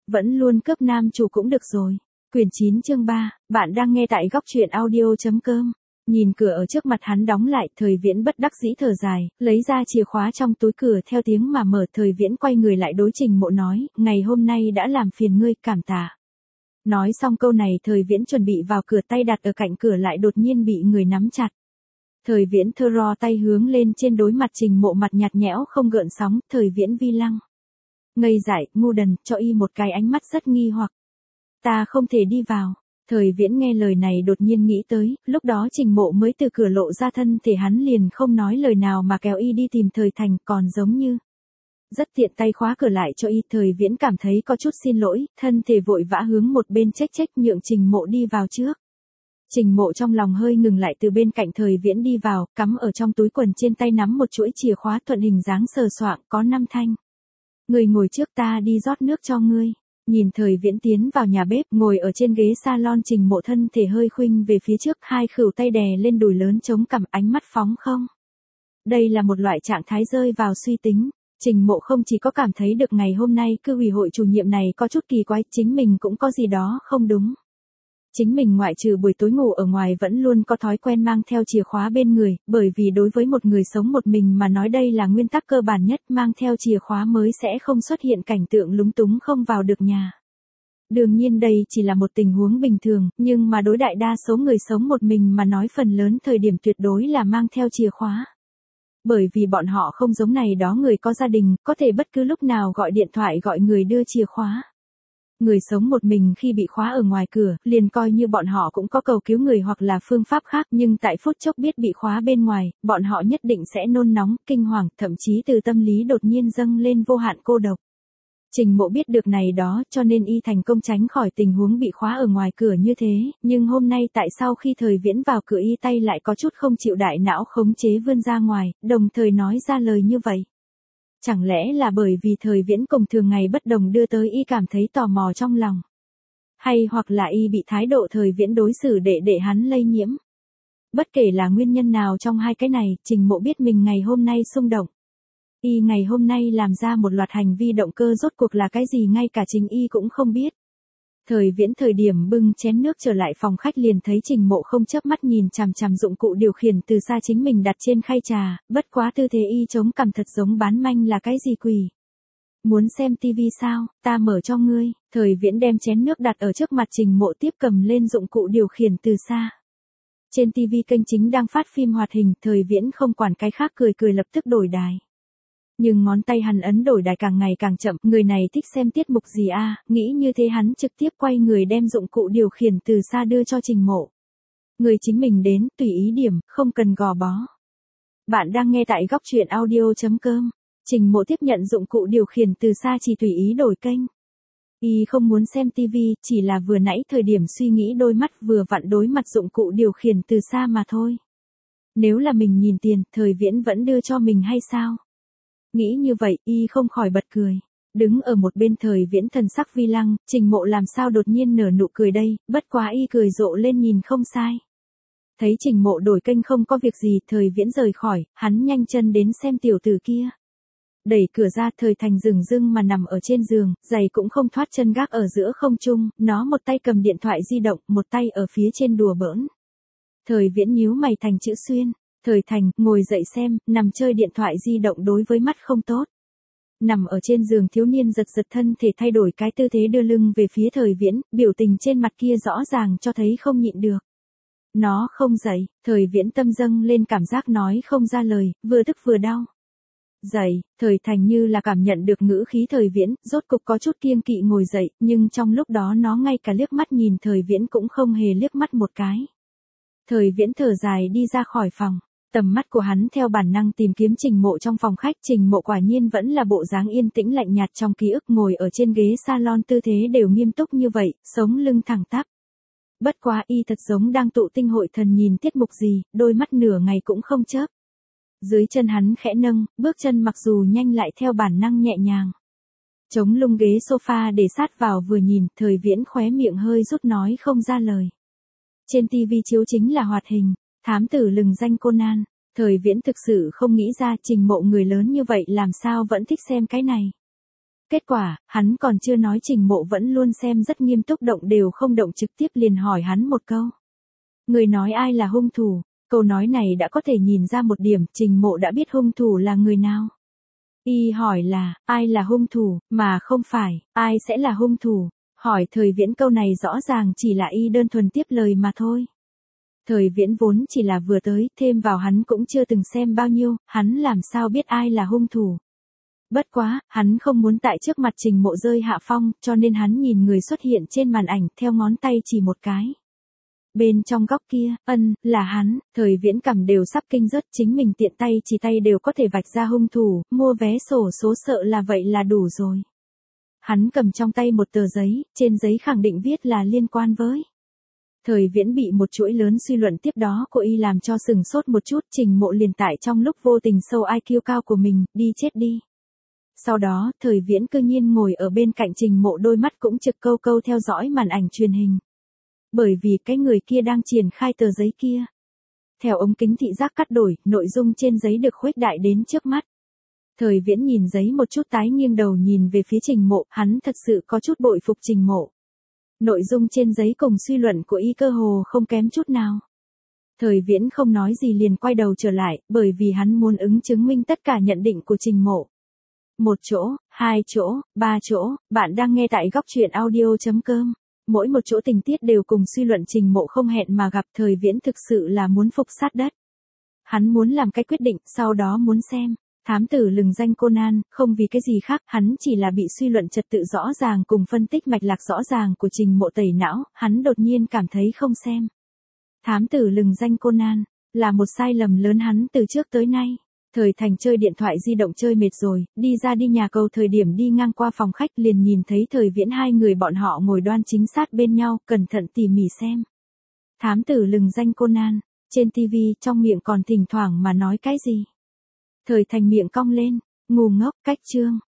Vẫn luôn cướp nam chủ cũng được rồi. Quyển 9 chương 3, bạn đang nghe tại góc truyện audio.com. Nhìn cửa ở trước mặt hắn đóng lại, Thời Viễn bất đắc dĩ thở dài, lấy ra chìa khóa trong túi cửa theo tiếng mà mở. Thời Viễn quay người lại đối Trình Mộ nói, ngày hôm nay đã làm phiền ngươi, cảm tạ. Nói xong câu này Thời Viễn chuẩn bị vào cửa, tay đặt ở cạnh cửa lại đột nhiên bị người nắm chặt. Thời Viễn thơ ro tay hướng lên trên, đối mặt Trình Mộ mặt nhạt nhẽo không gợn sóng. Thời Viễn vi lăng. Ngây dại, ngu đần, cho y một cái ánh mắt rất nghi hoặc. Ta không thể đi vào. Thời Viễn nghe lời này đột nhiên nghĩ tới, lúc đó Trình Mộ mới từ cửa lộ ra, thân thể hắn liền không nói lời nào mà kéo y đi tìm Thời Thành, còn giống như rất tiện tay khóa cửa lại cho y. Thời Viễn cảm thấy có chút xin lỗi, thân thể vội vã hướng một bên trách nhượng Trình Mộ đi vào trước. Trình Mộ trong lòng hơi ngừng lại, từ bên cạnh Thời Viễn đi vào, cắm ở trong túi quần trên tay nắm một chuỗi chìa khóa thuận hình dáng sờ soạng, có 5 thanh. Người ngồi trước, ta đi rót nước cho ngươi. Nhìn Thời Viễn tiến vào nhà bếp, ngồi ở trên ghế salon, Trình Mộ thân thể hơi khuynh về phía trước, hai khuỷu tay đè lên đùi lớn chống cằm, ánh mắt phóng không. Đây là một loại trạng thái rơi vào suy tính. Trình Mộ không chỉ có cảm thấy được ngày hôm nay cư ủy hội chủ nhiệm này có chút kỳ quái, chính mình cũng có gì đó không đúng. Chính mình ngoại trừ buổi tối ngủ ở ngoài vẫn luôn có thói quen mang theo chìa khóa bên người, bởi vì đối với một người sống một mình mà nói đây là nguyên tắc cơ bản nhất, mang theo chìa khóa mới sẽ không xuất hiện cảnh tượng lúng túng không vào được nhà. Đương nhiên đây chỉ là một tình huống bình thường, nhưng mà đối đại đa số người sống một mình mà nói phần lớn thời điểm tuyệt đối là mang theo chìa khóa. Bởi vì bọn họ không giống này đó người có gia đình, có thể bất cứ lúc nào gọi điện thoại gọi người đưa chìa khóa. Người sống một mình khi bị khóa ở ngoài cửa, liền coi như bọn họ cũng có cầu cứu người hoặc là phương pháp khác, nhưng tại phút chốc biết bị khóa bên ngoài, bọn họ nhất định sẽ nôn nóng, kinh hoàng, thậm chí từ tâm lý đột nhiên dâng lên vô hạn cô độc. Trình Mộ biết được này đó, cho nên y thành công tránh khỏi tình huống bị khóa ở ngoài cửa như thế, nhưng hôm nay tại sao khi Thời Viễn vào cửa y tay lại có chút không chịu đại não khống chế vươn ra ngoài, đồng thời nói ra lời như vậy? Chẳng lẽ là bởi vì Thời Viễn cùng thường ngày bất đồng đưa tới y cảm thấy tò mò trong lòng? Hay hoặc là y bị thái độ Thời Viễn đối xử để hắn lây nhiễm? Bất kể là nguyên nhân nào trong hai cái này, Trình Mộ biết mình ngày hôm nay xung động. Y ngày hôm nay làm ra một loạt hành vi động cơ rốt cuộc là cái gì ngay cả chính y cũng không biết. Thời Viễn thời điểm bưng chén nước trở lại phòng khách liền thấy Trình Mộ không chớp mắt nhìn chằm chằm dụng cụ điều khiển từ xa chính mình đặt trên khay trà, bất quá tư thế y chống cằm thật giống bán manh là cái gì quỷ. Muốn xem tivi sao, ta mở cho ngươi. Thời Viễn đem chén nước đặt ở trước mặt Trình Mộ, tiếp cầm lên dụng cụ điều khiển từ xa. Trên tivi kênh chính đang phát phim hoạt hình, Thời Viễn không quản cái khác cười lập tức đổi đài. Nhưng ngón tay hắn ấn đổi đài càng ngày càng chậm, người này thích xem tiết mục gì a? Nghĩ như thế hắn trực tiếp quay người đem dụng cụ điều khiển từ xa đưa cho Trình Mộ. Người chính mình đến, tùy ý điểm, không cần gò bó. Bạn đang nghe tại góc truyện audio.com. Trình Mộ tiếp nhận dụng cụ điều khiển từ xa, chỉ tùy ý đổi kênh. Y không muốn xem tivi, chỉ là vừa nãy thời điểm suy nghĩ đôi mắt vừa vặn đối mặt dụng cụ điều khiển từ xa mà thôi. Nếu là mình nhìn tiền, Thời Viễn vẫn đưa cho mình hay sao? Nghĩ như vậy, y không khỏi bật cười. Đứng ở một bên Thời Viễn thần sắc vi lăng, Trình Mộ làm sao đột nhiên nở nụ cười đây, bất quá y cười rộ lên nhìn không sai. Thấy Trình Mộ đổi kênh không có việc gì, Thời Viễn rời khỏi, hắn nhanh chân đến xem tiểu tử kia. Đẩy cửa ra, Thời Thành dửng dưng mà nằm ở trên giường, giày cũng không thoát chân gác ở giữa không trung, nó một tay cầm điện thoại di động, một tay ở phía trên đùa bỡn. Thời Viễn nhíu mày thành chữ xuyên. Thời Thành, ngồi dậy xem, nằm chơi điện thoại di động đối với mắt không tốt. Nằm ở trên giường thiếu niên giật thân thể thay đổi cái tư thế đưa lưng về phía Thời Viễn, biểu tình trên mặt kia rõ ràng cho thấy không nhịn được. Nó không dậy, Thời Viễn tâm dâng lên cảm giác nói không ra lời, vừa tức vừa đau. Dậy, Thời Thành như là cảm nhận được ngữ khí Thời Viễn, rốt cục có chút kiêng kỵ ngồi dậy, nhưng trong lúc đó nó ngay cả liếc mắt nhìn Thời Viễn cũng không hề liếc mắt một cái. Thời Viễn thở dài đi ra khỏi phòng. Tầm mắt của hắn theo bản năng tìm kiếm Trình Mộ trong phòng khách, Trình Mộ quả nhiên vẫn là bộ dáng yên tĩnh lạnh nhạt trong ký ức, ngồi ở trên ghế salon tư thế đều nghiêm túc như vậy, sống lưng thẳng tắp. Bất quá y thật giống đang tụ tinh hội thần nhìn tiết mục gì, đôi mắt nửa ngày cũng không chớp. Dưới chân hắn khẽ nâng, bước chân mặc dù nhanh lại theo bản năng nhẹ nhàng. Chống lưng ghế sofa để sát vào vừa nhìn, Thời Viễn khóe miệng hơi rút nói không ra lời. Trên tivi chiếu chính là hoạt hình. Thám tử lừng danh Conan, Thời Viễn thực sự không nghĩ ra Trình Mộ người lớn như vậy làm sao vẫn thích xem cái này. Kết quả, hắn còn chưa nói Trình Mộ vẫn luôn xem rất nghiêm túc động đều không động trực tiếp liền hỏi hắn một câu. Người nói ai là hung thủ? Câu nói này đã có thể nhìn ra một điểm, Trình Mộ đã biết hung thủ là người nào. Y hỏi là, ai là hung thủ, mà không phải, ai sẽ là hung thủ. Hỏi Thời Viễn câu này rõ ràng chỉ là y đơn thuần tiếp lời mà thôi. Thời Viễn vốn chỉ là vừa tới, thêm vào hắn cũng chưa từng xem bao nhiêu, hắn làm sao biết ai là hung thủ. Bất quá, hắn không muốn tại trước mặt Trình Mộ rơi hạ phong, cho nên hắn nhìn người xuất hiện trên màn ảnh, theo ngón tay chỉ một cái. Bên trong góc kia, là hắn, Thời Viễn cầm đều sắp kinh rớt, chính mình tiện tay chỉ tay đều có thể vạch ra hung thủ, mua vé sổ số sợ là vậy là đủ rồi. Hắn cầm trong tay một tờ giấy, trên giấy khẳng định viết là liên quan với. Thời Viễn bị một chuỗi lớn suy luận tiếp đó của y làm cho sừng sốt một chút, Trình Mộ liền tại trong lúc vô tình sâu IQ cao của mình, đi chết đi. Sau đó, Thời Viễn cư nhiên ngồi ở bên cạnh Trình Mộ, đôi mắt cũng trực câu câu theo dõi màn ảnh truyền hình. Bởi vì cái người kia đang triển khai tờ giấy kia. Theo ống kính thị giác cắt đổi, nội dung trên giấy được khuếch đại đến trước mắt. Thời Viễn nhìn giấy một chút tái nghiêng đầu nhìn về phía Trình Mộ, hắn thật sự có chút bội phục Trình Mộ. Nội dung trên giấy cùng suy luận của y cơ hồ không kém chút nào. Thời Viễn không nói gì liền quay đầu trở lại, bởi vì hắn muốn chứng minh tất cả nhận định của Trình Mộ. Một chỗ, hai chỗ, ba chỗ, bạn đang nghe tại góc truyện audio.com. Mỗi một chỗ tình tiết đều cùng suy luận Trình Mộ không hẹn mà gặp, Thời Viễn thực sự là muốn phục sát đất. Hắn muốn làm cái quyết định, sau đó muốn xem. Thám tử lừng danh Conan, không vì cái gì khác, hắn chỉ là bị suy luận trật tự rõ ràng cùng phân tích mạch lạc rõ ràng của Trình Mộ tẩy não, hắn đột nhiên cảm thấy không xem. Thám tử lừng danh Conan, là một sai lầm lớn hắn từ trước tới nay. Thời Thành chơi điện thoại di động chơi mệt rồi, đi ra đi nhà cầu thời điểm đi ngang qua phòng khách liền nhìn thấy Thời Viễn hai người bọn họ ngồi đoan chính sát bên nhau, cẩn thận tỉ mỉ xem. Thám tử lừng danh Conan, trên TV trong miệng còn thỉnh thoảng mà nói cái gì. Thời Thành miệng cong lên, ngu ngốc, cách chương.